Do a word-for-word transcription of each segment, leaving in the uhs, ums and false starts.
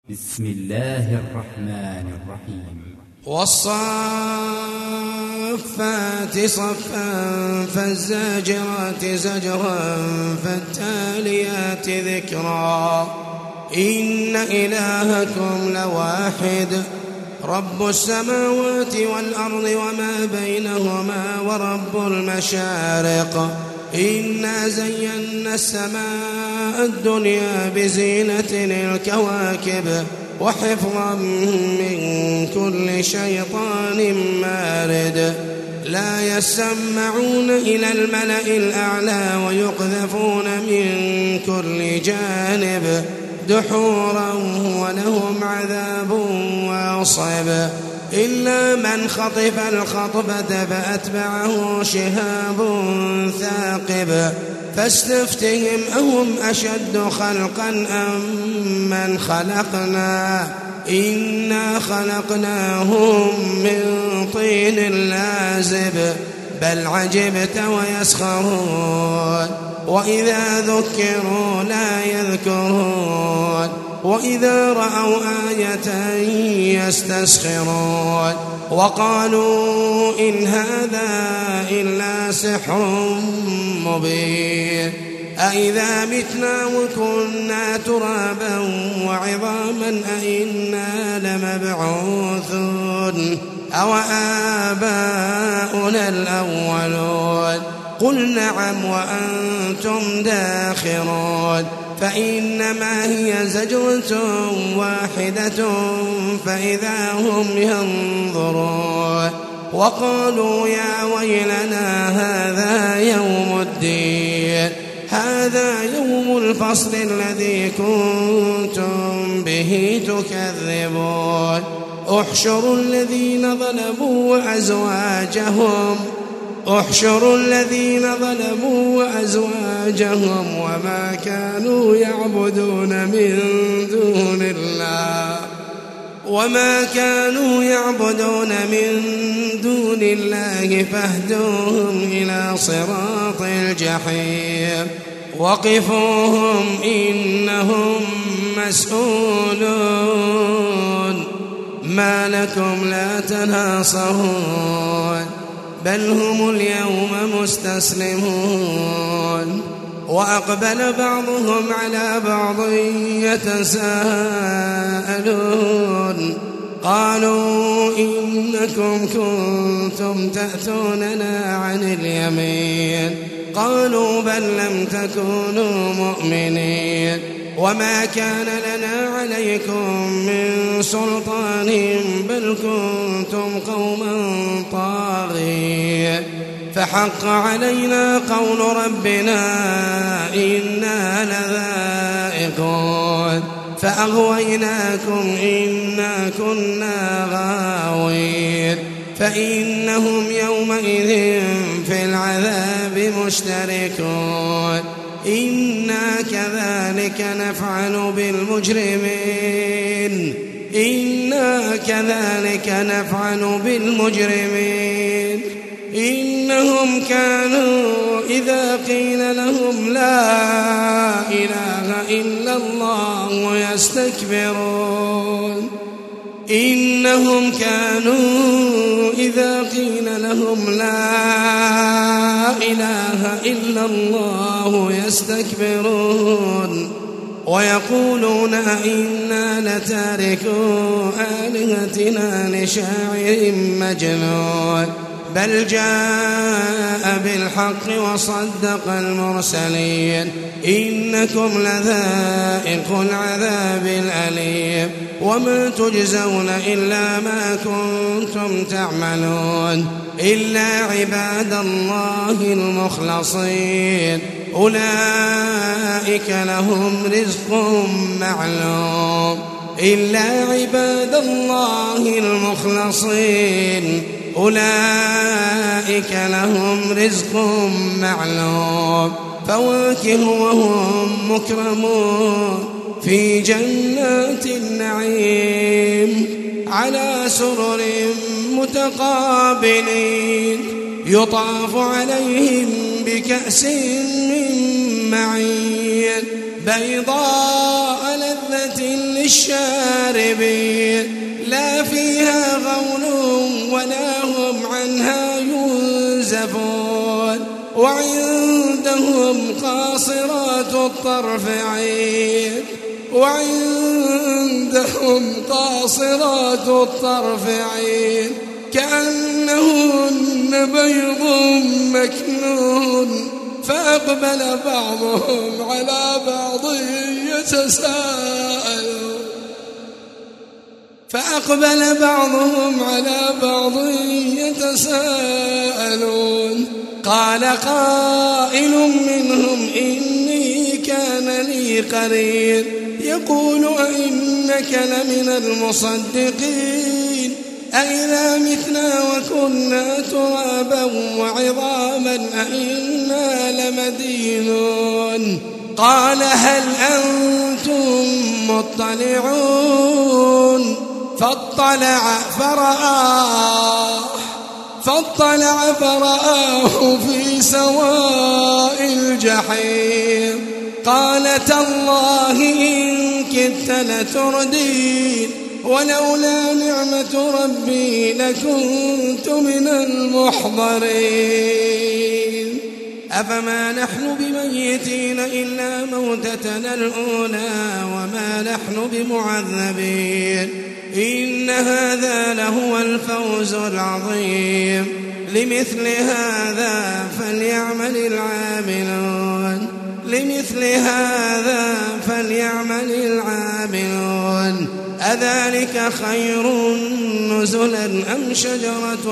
بسم الله الرحمن الرحيم. والصافات صفا فالزاجرات زجرا فالتاليات ذكرا إن إلهكم لواحد رب السماوات والأرض وما بينهما ورب المشارق إنا زينا السماء الدنيا بزينة الكواكب وحفظا من كل شيطان مارد لا يسمعون إلى الملأ الأعلى ويقذفون من كل جانب دحورا ولهم عذاب واصب إلا من خطف الخطبة فأتبعه شهاب ثاقب فاستفتهم أهم أشد خلقا أم من خلقنا إنا خلقناهم من طين لازب بل عجبت ويسخرون وإذا ذكروا لا يذكرون وإذا رأوا آية يستسخرون وقالوا إن هذا إلا سحر مبين أإذا متنا وكنا ترابا وعظاما أإنا لمبعوثون أو آباؤنا الأولون قل نعم وأنتم داخرون فإنما هي زجرة واحدة فإذا هم ينظرون وقالوا يا ويلنا هذا يوم الدين هذا يوم الفصل الذي كنتم به تكذبون احشروا الذين ظلموا وأزواجهم احشروا الذين ظلموا وأزواجهم وما كانوا يعبدون من دون الله وما كانوا يعبدون من دون الله فاهدوهم إلى صراط الجحيم وقفوهم إنهم مسؤولون ما لكم لا تناصرون بل هم اليوم مستسلمون وأقبل بعضهم على بعض يتساءلون قالوا إنكم كنتم تأتوننا عن اليمين قالوا بل لم تكونوا مؤمنين وما كان لنا عليكم من سلطان بل كنتم قوما طاغين فحق علينا قول ربنا إنا لذائقون فأغويناكم إنا كنا غاوين فإنهم يومئذ في العذاب مشتركون إنا كذلك نفعل بالمجرمين إنا كذلك نفعل بالمجرمين إنهم كانوا إذا قيل لهم لا إله إلا الله يستكبرون إنهم كانوا إذا قيل لهم لا إله إلا الله يستكبرون ويقولون أئنا لتاركو آلهتنا لشاعر مجنون بل جاء بالحق وصدق المرسلين إنكم لذائق العذاب الأليم وما تجزون إلا ما كنتم تعملون إلا عباد الله المخلصين أولئك لهم رزق معلوم إلا عباد الله المخلصين أولئك لهم رزق معلوم فواكه وهم مكرمون في جنات النعيم على سرر متقابلين يطاف عليهم بكأس من معين بيضاء لذة للشاربين لا فيها غول ولا هم عنها ينزفون وعندهم قاصرات الطرف عين وعندهم قاصرات الطرف عين كأنهن بيض مكنون فأقبل بعضهم على بعض يتساءلون فأقبل بعضهم على بعض يتساءلون قال قائل منهم إني كان لي قرين يقول أئنك لمن المصدقين أئذا متنا وكنا ترابا وعظاما أئنا لمدينون قال هل أنتم مطلعون فاطلع فرآه فاطلع فرآه في سواء الجحيم قال تالله إن كدت لتردين ولولا نعمة ربي لكنت من المحضرين أفما نحن بميتين إلا موتتنا الأولى وما نحن بمعذبين إن هذا لهو الفوز العظيم لمثل هذا فليعمل العاملون لمثل هذا فليعمل العاملون أذلك خير نزلا أم شجرة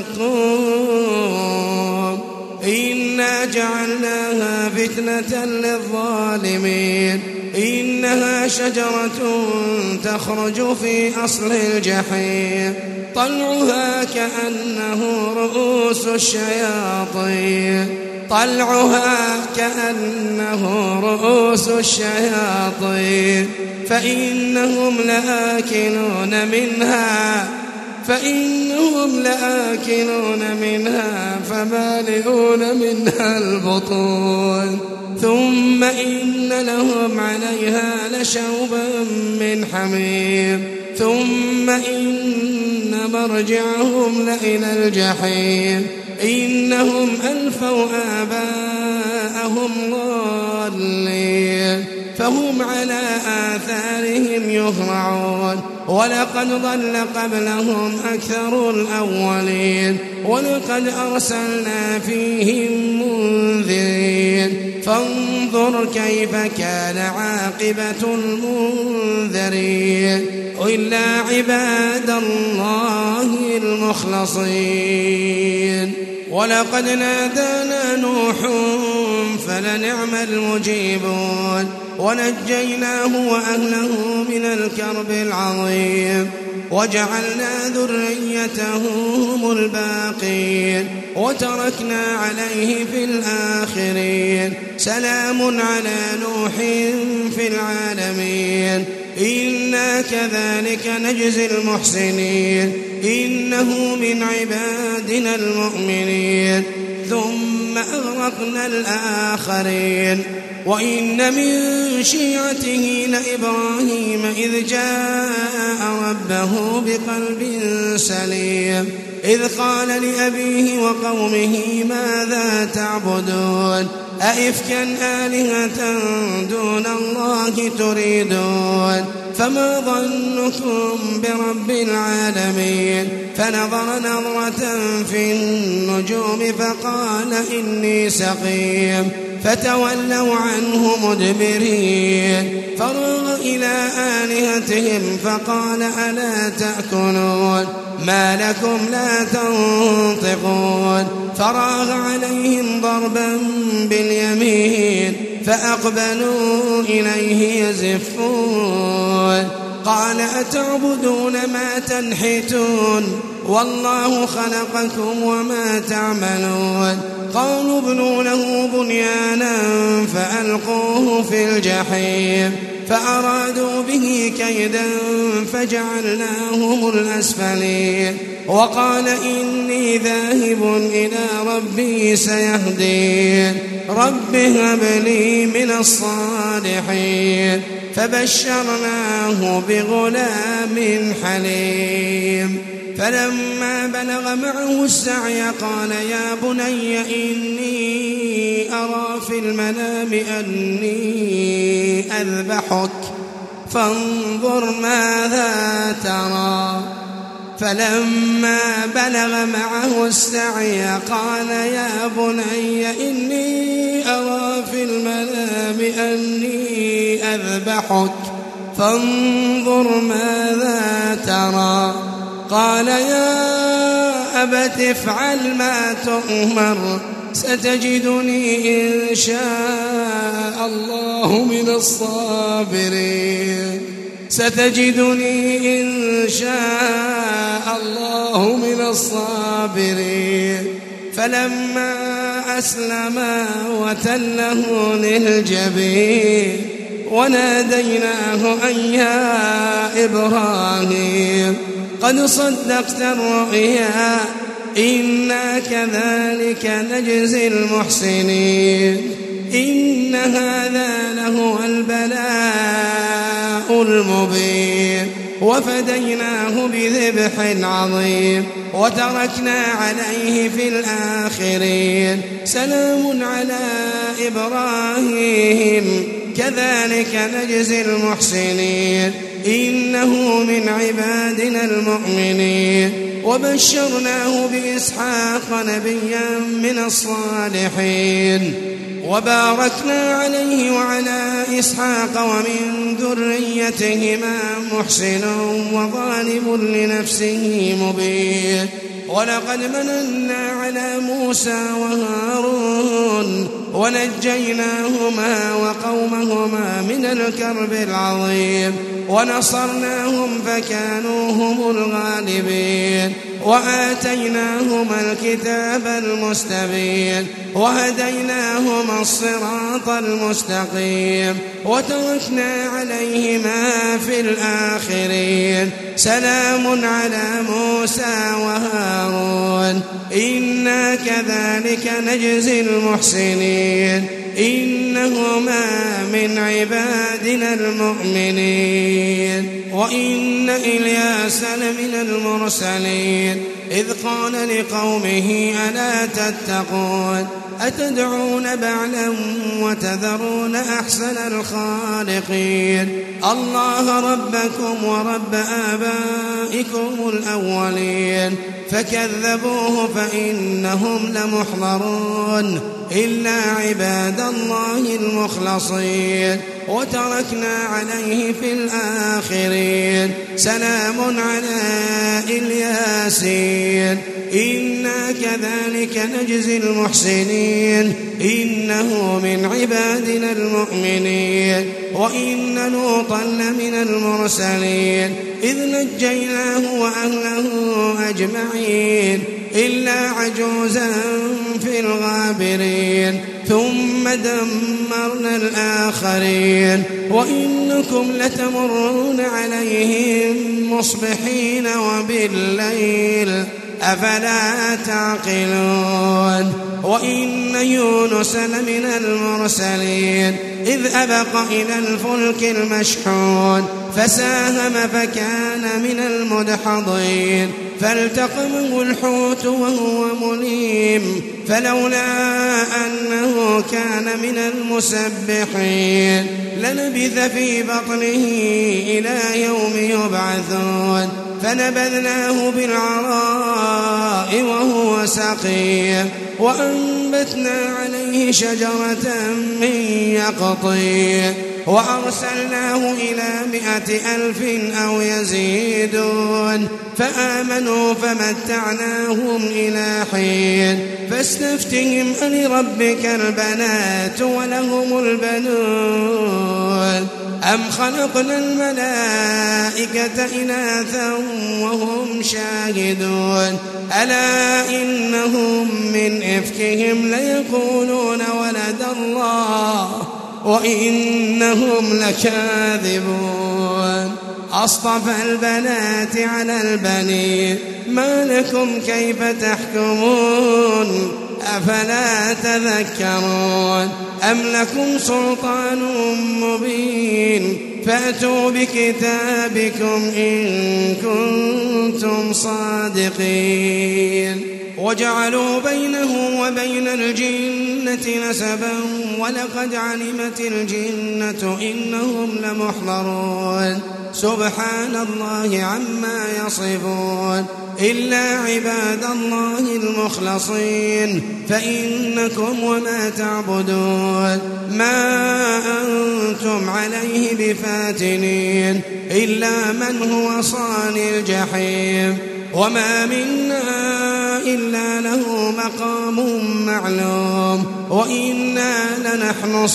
الزقوم إنا جعلناها فتنة للظالمين إنها شجرة تخرج في أصل الجحيم طلعها كأنه رؤوس الشياطين طلعها كأنه رؤوس الشياطين فإنهم لآكلون منها فإنهم لآكلون منها فمالئون منها البطون ثم إن لهم عليها لشوبا من حميم ثم إن مرجعهم لإلى الجحيم إنهم ألفوا آباءهم ضالين فهم على آثارهم يهرعون ولقد ضل قبلهم أكثر الأولين ولقد أرسلنا فيهم منذرين فانظر كيف كان عاقبة المنذرين إلا عباد الله المخلصين ولقد نادانا نوح فلنعم المجيبون ونجيناه وأهله من الكرب العظيم وجعلنا ذريته هم الباقين وتركنا عليه في الآخرين سلام على نوح في العالمين إنا كذلك نجزي المحسنين إنه من عبادنا المؤمنين ثم أغرقنا الآخرين وإن من شيعته لإبراهيم إذ جاء ربه بقلب سليم إذ قال لأبيه وقومه ماذا تعبدون أئفكا آلهة دون الله تريدون فما ظنكم برب العالمين فنظر نظرة في النجوم فقال إني سقيم فتولوا عنه مدبرين فرغ إلى آلهتهم فقال ألا تأكلون ما لكم لا تنطقون فراغ عليهم ضربا باليمين فأقبلوا إليه يزفون قال أتعبدون ما تنحتون والله خلقكم وما تعملون قالوا ابنوا له بنيانا فألقوه في الجحيم فأرادوا به كيدا فجعلناهم الأسفلين وقال إني ذاهب إلى ربي سيهدين رب هب لي من الصالحين فبشرناه بغلام حليم فلما بلغ معه السعي قال يا بني إني أرى في المنام أني أذبحك فانظر ماذا ترى فلما بلغ معه السعي قال يا بني إني أرى في المنام أني أذبحك فانظر ماذا ترى قال يا أبت افعل ما تؤمر ستجدني إن شاء الله من الصابرين ستجدني إن شاء الله من الصابرين فلما أسلما وتله للجبين وناديناه أن يا إبراهيم قد صدقت الرؤيا إنا كذلك نجزي المحسنين إن هذا لهو البلاء المبين وفديناه بذبح عظيم وتركنا عليه في الآخرين سلام على إبراهيم كذلك نجزي المحسنين إنه من عبادنا المؤمنين وبشرناه بإسحاق نبيا من الصالحين وباركنا عليه وعلى إسحاق ومن ذريتهما محسن وظالم لنفسه مبين ولقد مننا على موسى وهارون ونجيناهما وقومهما من الكرب العظيم ونصرناهم فكانوا هم الغالبين وآتيناهما الكتاب المستبين وهديناهما الصراط المستقيم وتركنا عليهما في الآخرين سلام على موسى وهارون إنا كذلك نجزي المحسنين إنهما من عبادنا المؤمنين وإن إلياس لمن المرسلين إذ قال لقومه ألا تتقون أتدعون بعلا وتذرون أحسن الخالقين الله ربكم ورب آبائكم الأولين فكذبوه فإنهم لمحضرون إلا عباد الله المخلصين وتركنا عليه في الآخرين سلام على الياسين إنا كذلك نجزي المحسنين إنه من عبادنا المؤمنين وإن لوطا لمن المرسلين إذ نجيناه وأهله أجمعين إلا عجوزا في الغابرين ثم دمرنا الآخرين وإنكم لتمرون عليهم مصبحين وبالليل أفلا تعقلون وإن يونس لمن المرسلين إذ أبق إلى الفلك المشحون فساهم فكان من المدحضين فالتقمه الحوت وهو مليم فلولا أنه كان من المسبحين للبث في بطنه إلى يوم يبعثون فنبذناه بالعراء وهو سقيم وأنبتنا عليه شجرة من يقطين وأرسلناه إلى مائة ألف أو يزيدون فآمنوا فمتعناهم إلى حين فاستفتهم ألربك البنات ولهم البنون أم خلقنا الملائكة إناثا وهم شاهدون ألا إنهم من إفكهم ليقولون ولد الله وإنهم لكاذبون أصطفى البنات على البنين ما لكم كيف تحكمون أفلا تذكرون أم لكم سلطان مبين فأتوا بكتابكم إن كنتم صادقين وجعلوا بينه وبين الجنة نسبا ولقد علمت الجنة إنهم لمحضرون سبحان الله عما يصفون إلا عباد الله المخلصين فإنكم وما تعبدون ما أنتم عليه بفاتنين إلا من هو صال الجحيم وما منا إلا له مقام معلوم وإنا لنحن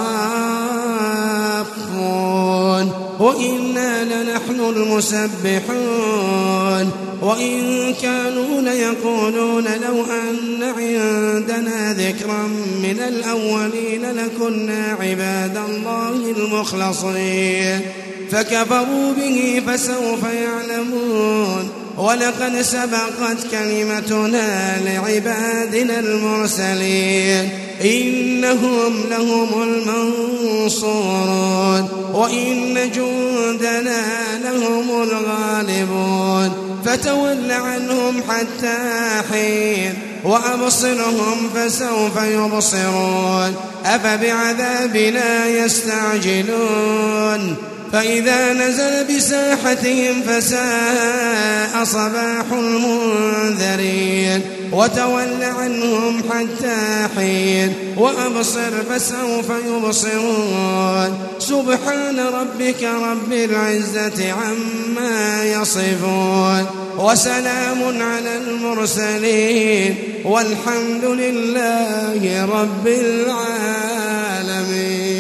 الصافون وإنا لنحن المسبحون وإن كانوا ليقولون لو أن عندنا ذكرا من الأولين لكنا عباد الله المخلصين فكفروا به فسوف يعلمون ولقد سبقت كلمتنا لعبادنا المرسلين إنهم لهم المنصورون وإن جندنا لهم الغالبون فتول عنهم حتى حين وأبصرهم فسوف يبصرون أفبعذابنا يستعجلون فإذا نزل بساحتهم فساء صباح المنذرين وتول عنهم حتى حين وأبصر فسوف يبصرون سبحان ربك رب العزة عما يصفون وسلام على المرسلين والحمد لله رب العالمين.